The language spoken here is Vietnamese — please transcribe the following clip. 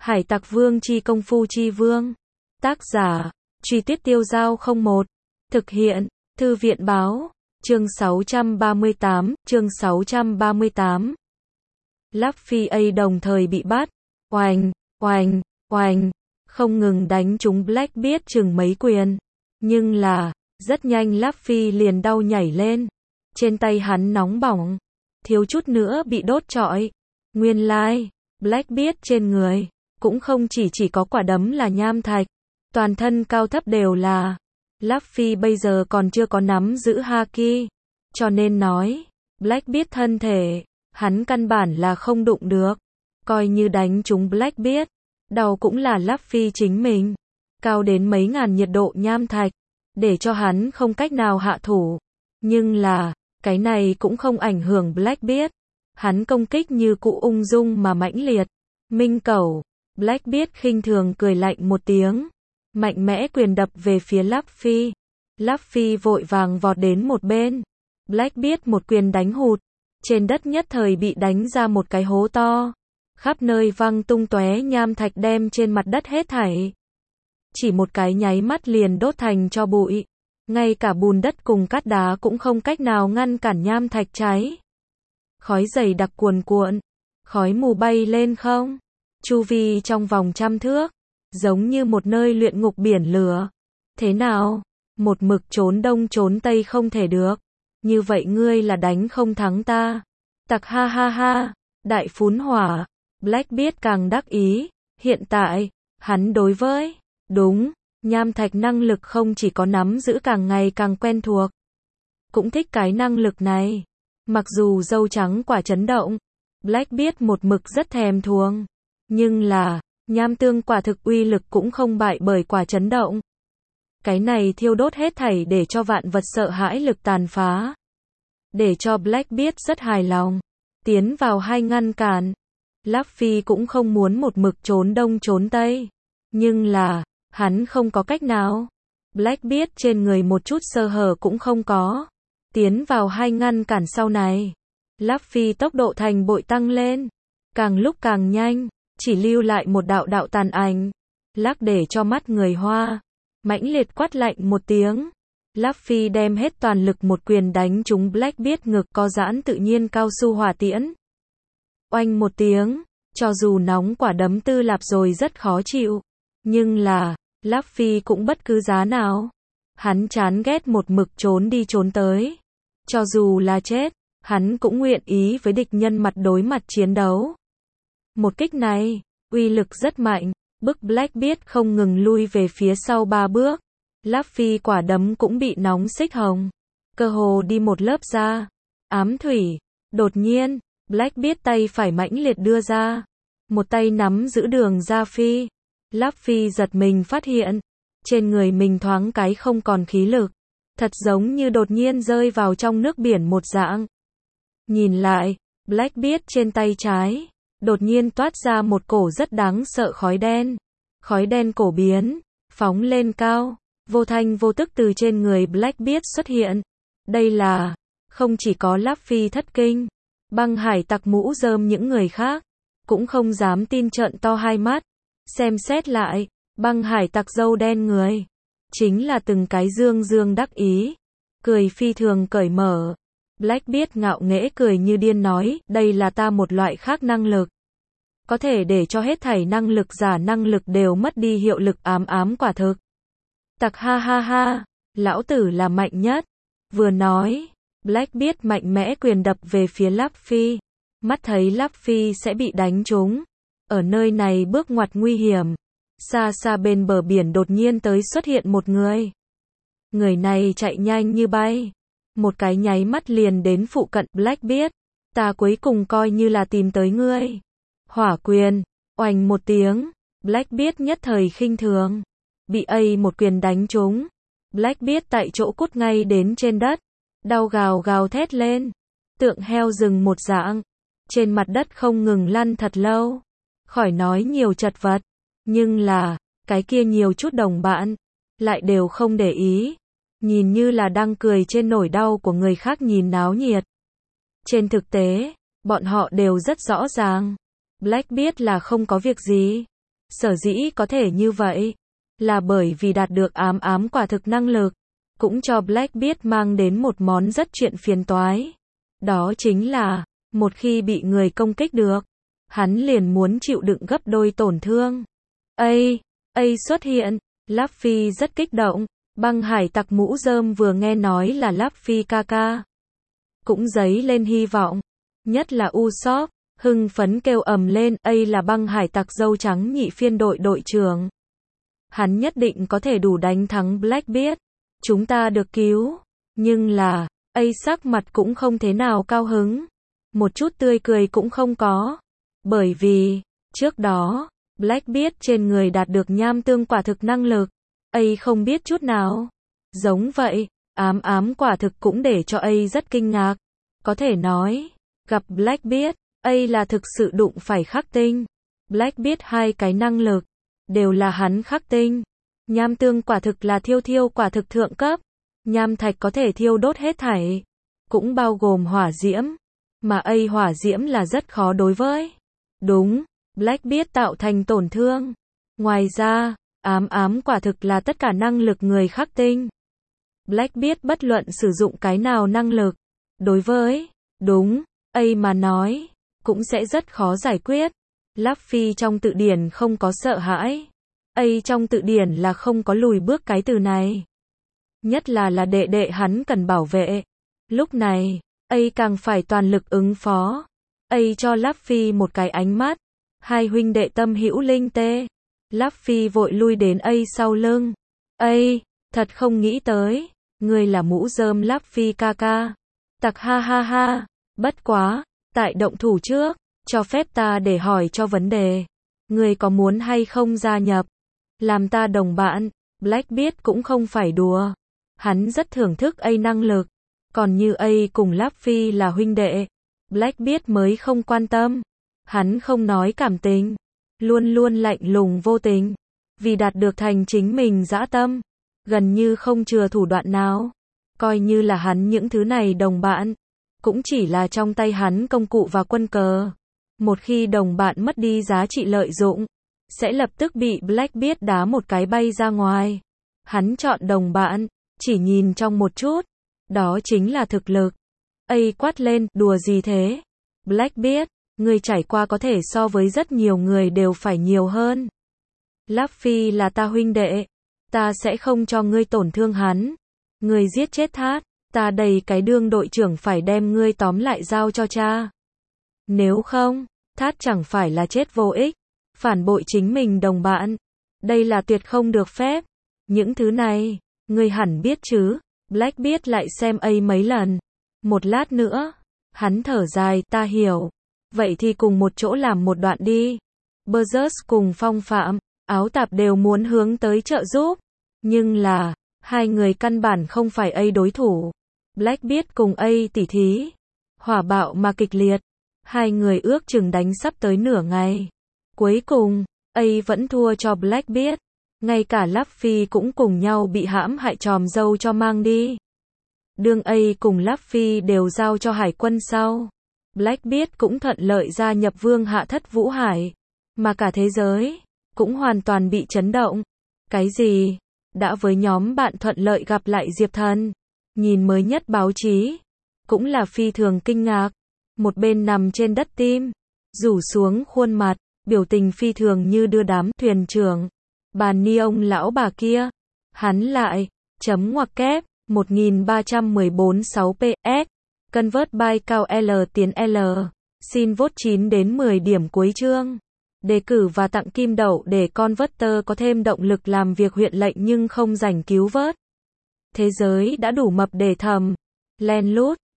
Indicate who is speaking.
Speaker 1: Hải Tặc Vương chi công phu chi vương. Tác giả, Truy Tuyết Tiêu Dao 01. Thực hiện, Thư viện báo. Chương 638. Luffy A đồng thời bị bắt. Oành, oành, oành. Không ngừng đánh trúng Blackbeard chừng mấy quyền. Nhưng là, rất nhanh Luffy liền đau nhảy lên. Trên tay hắn nóng bỏng. Thiếu chút nữa bị đốt trọi. Nguyên lai, Blackbeard trên người cũng không chỉ có quả đấm là nham thạch, toàn thân cao thấp đều là. Luffy bây giờ còn chưa có nắm giữ haki, cho nên nói, Blackbeard thân thể, hắn căn bản là không đụng được. Coi như đánh trúng Blackbeard, đau cũng là Luffy chính mình. Cao đến mấy ngàn nhiệt độ nham thạch, để cho hắn không cách nào hạ thủ. Nhưng là, cái này cũng không ảnh hưởng Blackbeard. Hắn công kích như cũ ung dung mà mãnh liệt. Minh Cẩu, Blackbeard khinh thường cười lạnh một tiếng, mạnh mẽ quyền đập về phía Luffy. Luffy vội vàng vọt đến một bên. Blackbeard một quyền đánh hụt, trên đất nhất thời bị đánh ra một cái hố to. Khắp nơi văng tung tóe nham thạch đem trên mặt đất hết thảy. Chỉ một cái nháy mắt liền đốt thành tro bụi. Ngay cả bùn đất cùng cát đá cũng không cách nào ngăn cản nham thạch cháy. Khói dày đặc cuồn cuộn, khói mù bay lên không. Chu vi trong vòng 100 thước, giống như một nơi luyện ngục biển lửa. Thế nào? Một mực trốn đông trốn tây không thể được. Như vậy ngươi là đánh không thắng ta. Tặc ha ha ha, đại phún hỏa. Blackbeard càng đắc ý. Hiện tại, hắn đối với, đúng, nham thạch năng lực không chỉ có nắm giữ càng ngày càng quen thuộc. Cũng thích cái năng lực này. Mặc dù dâu trắng quả chấn động, Blackbeard một mực rất thèm thuồng. Nhưng là, nham tương quả thực uy lực cũng không bại bởi quả chấn động. Cái này thiêu đốt hết thảy để cho vạn vật sợ hãi lực tàn phá. Để cho Blackbeard rất hài lòng. Tiến vào hai ngăn cản. Luffy cũng không muốn một mực trốn đông trốn tây. Nhưng là, hắn không có cách nào. Blackbeard trên người một chút sơ hở cũng không có. Tiến vào hai ngăn cản sau này. Luffy tốc độ thành bội tăng lên. Càng lúc càng nhanh. Chỉ lưu lại một đạo tàn ảnh. Lắc để cho mắt người Hoa. Mãnh liệt quát lạnh một tiếng. Luffy đem hết toàn lực một quyền đánh trúng Blackbeard ngực có giãn tự nhiên cao su hỏa tiễn. Oanh một tiếng. Cho dù nóng quả đấm Tư Lạp rồi rất khó chịu. Nhưng là, Luffy cũng bất cứ giá nào. Hắn chán ghét một mực trốn đi trốn tới. Cho dù là chết, hắn cũng nguyện ý với địch nhân mặt đối mặt chiến đấu. Một kích này, uy lực rất mạnh, bức Blackbeard không ngừng lui về phía sau 3 bước. Luffy quả đấm cũng bị nóng xích hồng. Cơ hồ đi một lớp da. Ám thủy. Đột nhiên, Blackbeard tay phải mãnh liệt đưa ra. Một tay nắm giữ đường ra phi. Luffy giật mình phát hiện. Trên người mình thoáng cái không còn khí lực. Thật giống như đột nhiên rơi vào trong nước biển một dạng. Nhìn lại, Blackbeard trên tay trái. Đột nhiên toát ra một cổ rất đáng sợ khói đen. Khói đen cổ biến, phóng lên cao, vô thanh vô tức từ trên người Blackbeard xuất hiện. Đây là, không chỉ có Luffy thất kinh, Băng Hải Tặc mũ rơm những người khác, cũng không dám tin trợn to hai mắt. Xem xét lại, Băng Hải Tặc râu đen người, chính là từng cái dương đắc ý, cười phi thường cởi mở. Blackbeard ngạo nghễ cười như điên nói, đây là ta một loại khác năng lực. Có thể để cho hết thảy năng lực giả năng lực đều mất đi hiệu lực ám quả thực. Tặc ha ha ha, lão tử là mạnh nhất. Vừa nói, Blackbeard mạnh mẽ quyền đập về phía Luffy. Mắt thấy Luffy sẽ bị đánh trúng. Ở nơi này bước ngoặt nguy hiểm. Xa bên bờ biển đột nhiên tới xuất hiện một người. Người này chạy nhanh như bay. Một cái nháy mắt liền đến phụ cận Blackbeard. Ta cuối cùng coi như là tìm tới ngươi. Hỏa quyền, oành một tiếng. Blackbeard nhất thời khinh thường. Bị một quyền đánh trúng. Blackbeard tại chỗ cút ngay đến trên đất. Đau gào thét lên. Tượng heo rừng một dạng. Trên mặt đất không ngừng lăn thật lâu. Khỏi nói nhiều chật vật. Nhưng là, cái kia nhiều chút đồng bạn. Lại đều không để ý. Nhìn như là đang cười trên nỗi đau của người khác nhìn náo nhiệt. Trên thực tế, bọn họ đều rất rõ ràng. Blackbeard là không có việc gì. Sở dĩ có thể như vậy, là bởi vì đạt được ám ám quả thực năng lực, cũng cho Blackbeard mang đến một món rất chuyện phiền toái. Đó chính là, một khi bị người công kích được, hắn liền muốn chịu đựng gấp đôi tổn thương. A xuất hiện, Luffy rất kích động, băng hải tặc mũ rơm vừa nghe nói là Luffy ca ca, cũng dấy lên hy vọng, nhất là Usopp, hưng phấn kêu ầm lên, A là băng hải tặc dâu trắng nhị phiên đội đội trưởng. Hắn nhất định có thể đủ đánh thắng Blackbeard, chúng ta được cứu, nhưng là, A sắc mặt cũng không thế nào cao hứng, một chút tươi cười cũng không có, bởi vì, trước đó, Blackbeard trên người đạt được nham tương quả thực năng lực, A không biết chút nào. Giống vậy, ám ám quả thực cũng để cho A rất kinh ngạc, có thể nói, gặp Blackbeard, A là thực sự đụng phải khắc tinh. Blackbeard hai cái năng lực, đều là hắn khắc tinh. Nham tương quả thực là thiêu quả thực thượng cấp, nham thạch có thể thiêu đốt hết thảy, cũng bao gồm hỏa diễm, mà A hỏa diễm là rất khó đối với. Đúng, Blackbeard tạo thành tổn thương. Ngoài ra, ám ám quả thực là tất cả năng lực người khắc tinh. Blackbeard bất luận sử dụng cái nào năng lực, đối với, đúng, A mà nói, cũng sẽ rất khó giải quyết. Luffy trong tự điển không có sợ hãi. A trong tự điển là không có lùi bước cái từ này. Nhất là đệ đệ hắn cần bảo vệ. Lúc này, A càng phải toàn lực ứng phó. A cho Luffy một cái ánh mắt. Hai huynh đệ tâm hữu linh tê. Luffy vội lui đến A sau lưng. A, thật không nghĩ tới, ngươi là mũ rơm Luffy ca ca. Tặc ha ha ha, bất quá, tại động thủ trước, cho phép ta để hỏi cho vấn đề. Ngươi có muốn hay không gia nhập? Làm ta đồng bạn, Blackbeard cũng không phải đùa. Hắn rất thưởng thức A năng lực. Còn như A cùng Luffy là huynh đệ, Blackbeard mới không quan tâm. Hắn không nói cảm tình, luôn luôn lạnh lùng vô tình. Vì đạt được thành chính mình dã tâm, gần như không chừa thủ đoạn nào. Coi như là hắn những thứ này đồng bạn, cũng chỉ là trong tay hắn công cụ và quân cờ. Một khi đồng bạn mất đi giá trị lợi dụng, sẽ lập tức bị Blackbeard đá một cái bay ra ngoài. Hắn chọn đồng bạn, chỉ nhìn trong một chút, đó chính là thực lực. A quát lên, đùa gì thế? Blackbeard, ngươi trải qua có thể so với rất nhiều người đều phải nhiều hơn. Luffy là ta huynh đệ, ta sẽ không cho ngươi tổn thương hắn. Ngươi giết chết Thát, ta đầy cái đương đội trưởng phải đem ngươi tóm lại giao cho cha. Nếu không, Thát chẳng phải là chết vô ích, phản bội chính mình đồng bạn. Đây là tuyệt không được phép. Những thứ này, ngươi hẳn biết chứ. Blackbeard lại xem A mấy lần. Một lát nữa, hắn thở dài, ta hiểu. Vậy thì cùng một chỗ làm một đoạn đi. Berserk cùng Phong Phạm, Áo Tạp đều muốn hướng tới trợ giúp. Nhưng là, hai người căn bản không phải A đối thủ. Blackbeard cùng A tỉ thí. Hỏa bạo mà kịch liệt. Hai người ước chừng đánh sắp tới nửa ngày. Cuối cùng, A vẫn thua cho Blackbeard. Ngay cả Luffy cũng cùng nhau bị hãm hại tròm dâu cho mang đi. Đương A cùng Luffy đều giao cho hải quân sau. Blackbeard cũng thuận lợi gia nhập Vương Hạ Thất Vũ Hải. Mà cả thế giới, cũng hoàn toàn bị chấn động. Cái gì? Đã với nhóm bạn thuận lợi gặp lại Diệp Thần. Nhìn mới nhất báo chí. Cũng là phi thường kinh ngạc. Một bên nằm trên đất tim. Rủ xuống khuôn mặt. Biểu tình phi thường như đưa đám thuyền trưởng. Bà ni ông lão bà kia. Hắn lại. Chấm ngoặc kép. 1314-6 PS. Convert by cao L tiến L. Xin vote 9 đến 10 điểm cuối chương. Đề cử và tặng kim đậu để Converter có thêm động lực làm việc huyện lệnh nhưng không rảnh cứu vớt. Thế giới đã đủ mập để thầm. Len lút.